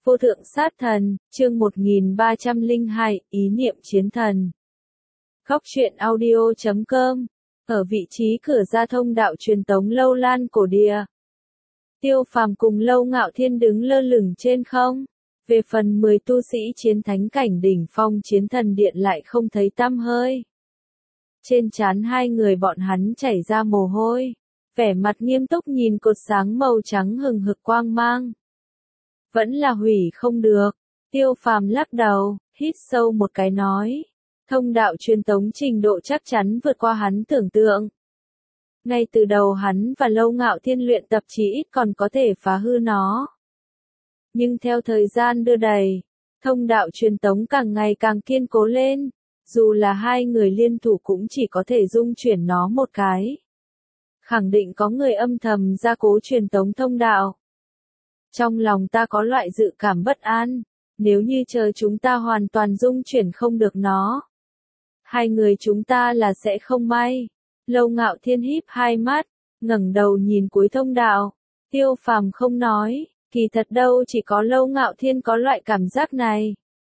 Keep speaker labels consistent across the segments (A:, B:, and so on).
A: Vô thượng sát thần, chương 1302, ý niệm chiến thần. Góc truyện audio.com. Ở vị trí cửa ra thông đạo truyền tống Lâu Lan cổ địa, Tiêu Phàm cùng Lâu Ngạo Thiên đứng lơ lửng trên không. Về phần 10 tu sĩ chiến thánh cảnh đỉnh phong chiến thần điện lại không thấy tăm hơi. Trên trán hai người bọn hắn chảy ra mồ hôi, vẻ mặt nghiêm túc nhìn cột sáng màu trắng hừng hực quang mang. Vẫn là hủy không được. Tiêu Phàm lắc đầu, hít sâu một cái nói. Thông đạo truyền tống trình độ chắc chắn vượt qua hắn tưởng tượng. Ngay từ đầu hắn và Lâu Ngạo Thiên luyện tập chí ít còn có thể phá hư nó. Nhưng theo thời gian đưa đẩy, thông đạo truyền tống càng ngày càng kiên cố lên. Dù là hai người liên thủ cũng chỉ có thể dung chuyển nó một cái. Khẳng định có người âm thầm gia cố truyền tống thông đạo. Trong lòng ta có loại dự cảm bất an, nếu như chờ chúng ta hoàn toàn dung chuyển không được nó. Hai người chúng ta là sẽ không may. Lâu Ngạo Thiên híp hai mắt, ngẩng đầu nhìn cuối thông đạo. Tiêu Phàm không nói, kỳ thật đâu chỉ có Lâu Ngạo Thiên có loại cảm giác này.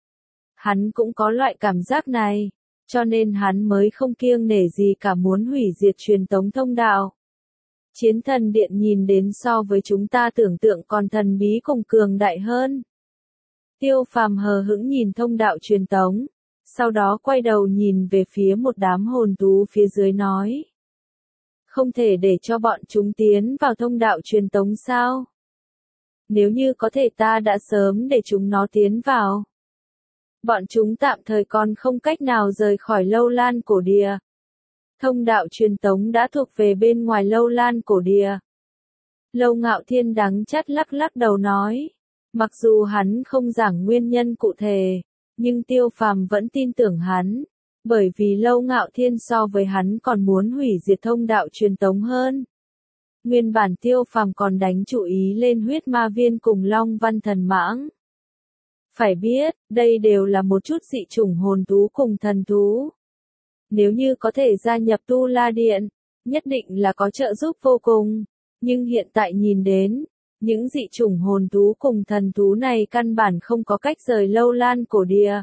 A: Hắn cũng có loại cảm giác này, cho nên hắn mới không kiêng nể gì cả muốn hủy diệt truyền tống thông đạo. Chiến thần điện nhìn đến so với chúng ta tưởng tượng còn thần bí cùng cường đại hơn. Tiêu Phàm hờ hững nhìn thông đạo truyền tống, sau đó quay đầu nhìn về phía một đám hồn thú phía dưới nói. Không thể để cho bọn chúng tiến vào thông đạo truyền tống sao? Nếu như có thể ta đã sớm để chúng nó tiến vào. Bọn chúng tạm thời còn không cách nào rời khỏi Lâu Lan cổ địa. Thông đạo truyền tống đã thuộc về bên ngoài Lâu Lan cổ địa. Lâu Ngạo Thiên đắng chát lắc lắc đầu nói. Mặc dù hắn không giảng nguyên nhân cụ thể, nhưng Tiêu Phàm vẫn tin tưởng hắn. Bởi vì Lâu Ngạo Thiên so với hắn còn muốn hủy diệt thông đạo truyền tống hơn. Nguyên bản Tiêu Phàm còn đánh chú ý lên huyết ma viên cùng Long Văn Thần Mãng. Phải biết, đây đều là một chút dị chủng hồn thú cùng thần thú. Nếu như có thể gia nhập Tu La Điện, nhất định là có trợ giúp vô cùng. Nhưng hiện tại nhìn đến, những dị chủng hồn thú cùng thần thú này căn bản không có cách rời Lâu Lan cổ địa.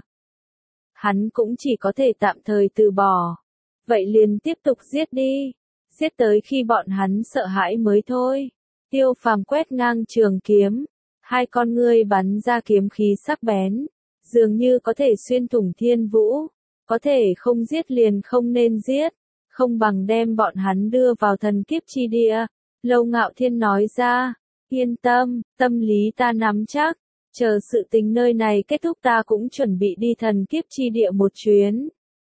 A: Hắn cũng chỉ có thể tạm thời từ bỏ. Vậy liền tiếp tục giết đi. Giết tới khi bọn hắn sợ hãi mới thôi. Tiêu Phàm quét ngang trường kiếm. Hai con ngươi bắn ra kiếm khí sắc bén. Dường như có thể xuyên thủng thiên vũ. Có thể không giết liền không nên giết. Không bằng đem bọn hắn đưa vào thần kiếp chi địa. Lâu Ngạo Thiên nói ra. Yên tâm, tâm lý ta nắm chắc. Chờ sự tình nơi này kết thúc ta cũng chuẩn bị đi thần kiếp chi địa một chuyến.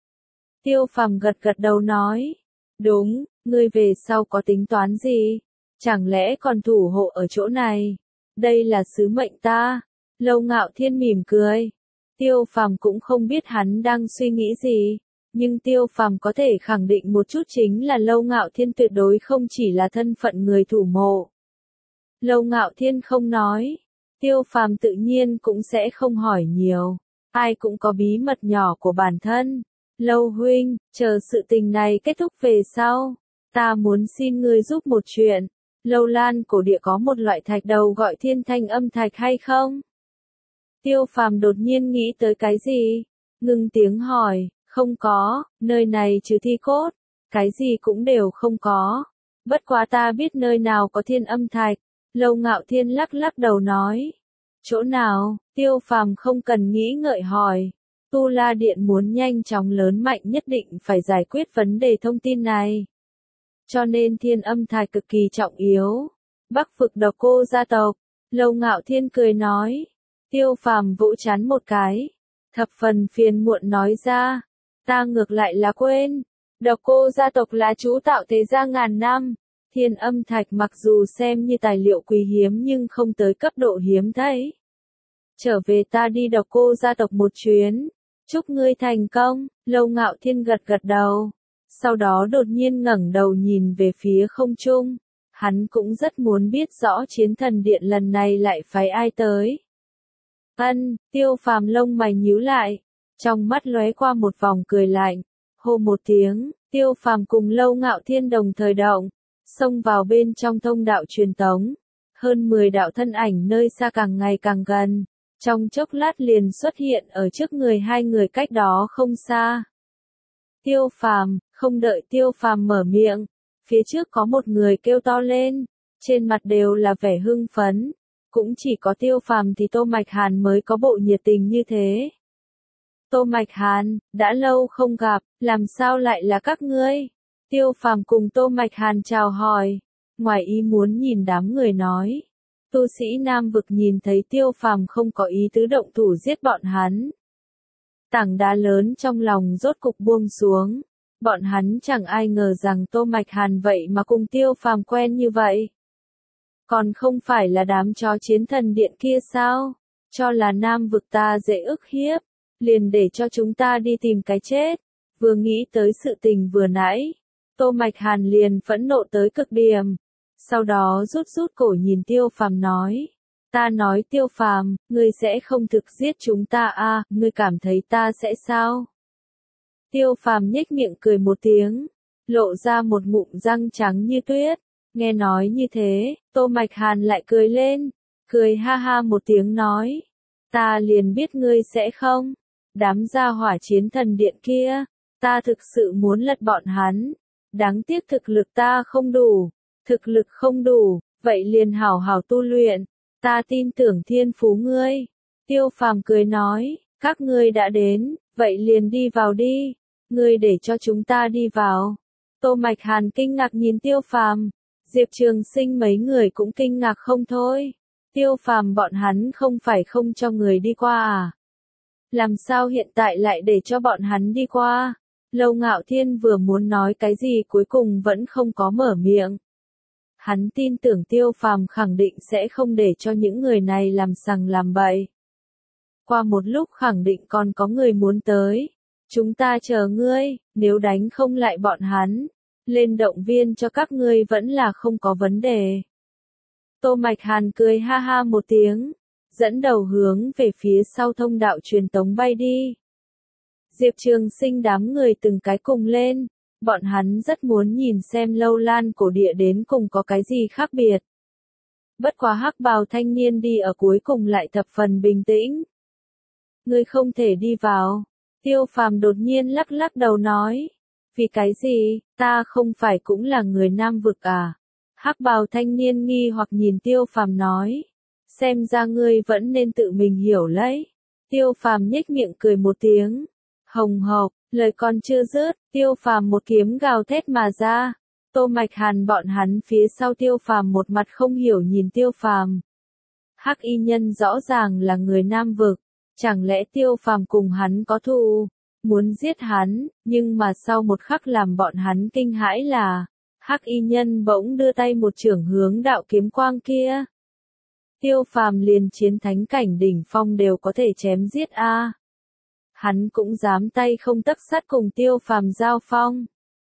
A: Tiêu Phàm gật gật đầu nói. Đúng, ngươi về sau có tính toán gì? Chẳng lẽ còn thủ hộ ở chỗ này? Đây là sứ mệnh ta. Lâu Ngạo Thiên mỉm cười. Tiêu Phàm cũng không biết hắn đang suy nghĩ gì. Nhưng Tiêu Phàm có thể khẳng định một chút chính là Lâu Ngạo Thiên tuyệt đối không chỉ là thân phận người thủ mộ. Lâu Ngạo Thiên không nói. Tiêu Phàm tự nhiên cũng sẽ không hỏi nhiều. Ai cũng có bí mật nhỏ của bản thân. Lâu huynh, chờ sự tình này kết thúc về sau. Ta muốn xin ngươi giúp một chuyện. Lâu Lan cổ địa có một loại thạch đầu gọi thiên thanh âm thạch hay không? Tiêu Phàm đột nhiên nghĩ tới cái gì? Ngưng tiếng hỏi, không có, nơi này trừ thi cốt. Cái gì cũng đều không có. Bất quá ta biết nơi nào có thiên âm thạch. Lâu Ngạo Thiên lắc lắc đầu nói. Chỗ nào? Tiêu Phàm không cần nghĩ ngợi hỏi. Tu La Điện muốn nhanh chóng lớn mạnh nhất định phải giải quyết vấn đề thông tin này. Cho nên thiên âm thạch cực kỳ trọng yếu. Bắc vực Độc Cô gia tộc. Lâu Ngạo Thiên cười nói. Tiêu Phàm vỗ chán một cái. Thập phần phiền muộn nói ra. Ta ngược lại là quên. Độc Cô gia tộc là chú tạo thế gia ngàn năm. Thiên âm thạch mặc dù xem như tài liệu quý hiếm nhưng không tới cấp độ hiếm thấy. Trở về ta đi Độc Cô gia tộc một chuyến. Chúc ngươi thành công. Lâu Ngạo Thiên gật gật đầu. Sau đó đột nhiên ngẩng đầu nhìn về phía không trung. Hắn cũng rất muốn biết rõ chiến thần điện lần này lại phái ai tới. Tiêu Phàm lông mày nhíu lại. Trong mắt lóe qua một vòng cười lạnh. Hô một tiếng, Tiêu Phàm cùng Lâu Ngạo Thiên đồng thời động. Xông vào bên trong thông đạo truyền tống. Hơn 10 đạo thân ảnh nơi xa càng ngày càng gần. trong chốc lát liền xuất hiện ở trước người hai người cách đó không xa. Tiêu Phàm, không đợi Tiêu Phàm mở miệng, phía trước có một người kêu to lên, trên mặt đều là vẻ hưng phấn, cũng chỉ có Tiêu Phàm thì Tô Mạch Hàn mới có bộ nhiệt tình như thế. Tô Mạch Hàn, đã lâu không gặp, làm sao lại là các ngươi? Tiêu Phàm cùng Tô Mạch Hàn chào hỏi, ngoài ý muốn nhìn đám người nói. Tu sĩ Nam vực nhìn thấy Tiêu Phàm không có ý tứ động thủ giết bọn hắn. Tảng đá lớn trong lòng rốt cục buông xuống, bọn hắn chẳng ai ngờ rằng Tô Mạch Hàn vậy mà cùng Tiêu Phàm quen như vậy. Còn không phải là đám chó chiến thần điện kia sao? Cho là Nam vực ta dễ ức hiếp, liền để cho chúng ta đi tìm cái chết. Vừa nghĩ tới sự tình vừa nãy, Tô Mạch Hàn liền phẫn nộ tới cực điểm. Sau đó rút cổ nhìn Tiêu Phàm nói. Ta nói Tiêu Phàm, ngươi sẽ không thực giết chúng ta à, ngươi cảm thấy ta sẽ sao? Tiêu Phàm nhếch miệng cười một tiếng, lộ ra một ngụm răng trắng như tuyết. Nghe nói như thế, Tô Mạch Hàn lại cười lên, cười ha ha một tiếng nói. Ta liền biết ngươi sẽ không. Đám gia hỏa chiến thần điện kia, ta thực sự muốn lật bọn hắn. Đáng tiếc thực lực ta không đủ. Thực lực không đủ, vậy liền hảo hảo tu luyện. Ta tin tưởng thiên phú ngươi. Tiêu Phàm cười nói, các ngươi đã đến, vậy liền đi vào đi. Ngươi để cho chúng ta đi vào. Tô Mạch Hàn kinh ngạc nhìn Tiêu Phàm, Diệp Trường Sinh mấy người cũng kinh ngạc không thôi. Tiêu Phàm bọn hắn không phải không cho người đi qua à? Làm sao hiện tại lại để cho bọn hắn đi qua? Lâu Ngạo Thiên vừa muốn nói cái gì cuối cùng vẫn không có mở miệng. Hắn tin tưởng Tiêu Phàm khẳng định sẽ không để cho những người này làm sằng làm bậy. Qua một lúc khẳng định còn có người muốn tới. Chúng ta chờ ngươi, nếu đánh không lại bọn hắn, lên động viên cho các ngươi vẫn là không có vấn đề. Tô Mạch Hàn cười ha ha một tiếng, dẫn đầu hướng về phía sau thông đạo truyền tống bay đi. Diệp Trường Sinh đám người từng cái cùng lên. Bọn hắn rất muốn nhìn xem Lâu Lan cổ địa đến cùng có cái gì khác biệt. Bất quá hắc bào thanh niên đi ở cuối cùng lại thập phần bình tĩnh. Ngươi không thể đi vào. Tiêu Phàm đột nhiên lắc lắc đầu nói. Vì cái gì, ta không phải cũng là người Nam vực à? Hắc bào thanh niên nghi hoặc nhìn Tiêu Phàm nói. Xem ra ngươi vẫn nên tự mình hiểu lấy. Tiêu Phàm nhếch miệng cười một tiếng. Hồng hộc, lời còn chưa dứt, Tiêu Phàm một kiếm gào thét mà ra. Tô Mạch Hàn bọn hắn phía sau Tiêu Phàm một mặt không hiểu nhìn Tiêu Phàm. Hắc y nhân rõ ràng là người Nam vực, chẳng lẽ Tiêu Phàm cùng hắn có thù, muốn giết hắn, nhưng mà sau một khắc làm bọn hắn kinh hãi là, Hắc y nhân bỗng đưa tay một chưởng hướng đạo kiếm quang kia. Tiêu Phàm liền chiến thánh cảnh đỉnh phong đều có thể chém giết a. Hắn cũng dám tay không tấc sắt cùng Tiêu Phàm giao phong.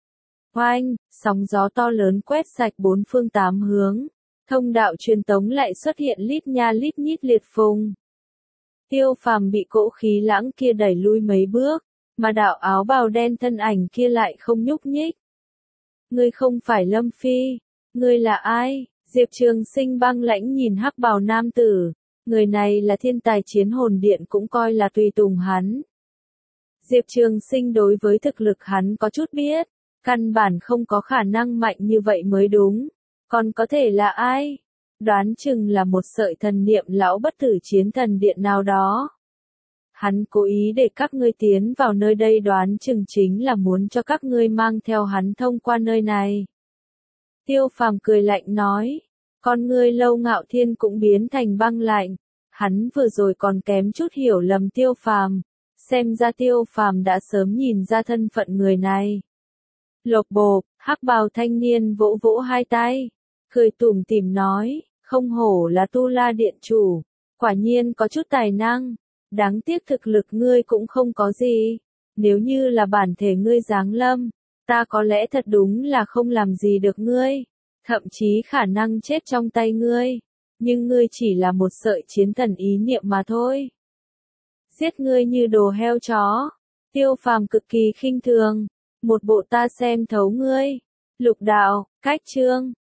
A: Oanh, sóng gió to lớn quét sạch bốn phương tám hướng, thông đạo truyền tống lại xuất hiện lít nha lít nhít liệt phùng. Tiêu Phàm bị cỗ khí lãng kia đẩy lui mấy bước, mà đạo áo bào đen thân ảnh kia lại không nhúc nhích. Ngươi không phải Lâm Phi, ngươi là ai? Diệp Trường Sinh băng lãnh nhìn hắc bào nam tử, người này là thiên tài chiến hồn điện cũng coi là tùy tùng hắn. Diệp Trường Sinh đối với thực lực hắn có chút biết, căn bản không có khả năng mạnh như vậy mới đúng. Còn có thể là ai? Đoán chừng là một sợi thần niệm lão bất tử chiến thần điện nào đó. Hắn cố ý để các ngươi tiến vào nơi đây đoán chừng chính là muốn cho các ngươi mang theo hắn thông qua nơi này. Tiêu Phàm cười lạnh nói, con ngươi Lâu Ngạo Thiên cũng biến thành băng lạnh. Hắn vừa rồi còn kém chút hiểu lầm Tiêu Phàm. Xem ra Tiêu Phàm đã sớm nhìn ra thân phận người này. Lộc bộp, hắc bào thanh niên vỗ vỗ hai tay, cười tủm tỉm nói, không hổ là Tu La điện chủ, quả nhiên có chút tài năng, đáng tiếc thực lực ngươi cũng không có gì, nếu như là bản thể ngươi giáng lâm, ta có lẽ thật đúng là không làm gì được ngươi, thậm chí khả năng chết trong tay ngươi, nhưng ngươi chỉ là một sợi chiến thần ý niệm mà thôi. Giết ngươi như đồ heo chó. Tiêu Phàm cực kỳ khinh thường, một bộ ta xem thấu ngươi. Lục đạo, cách chương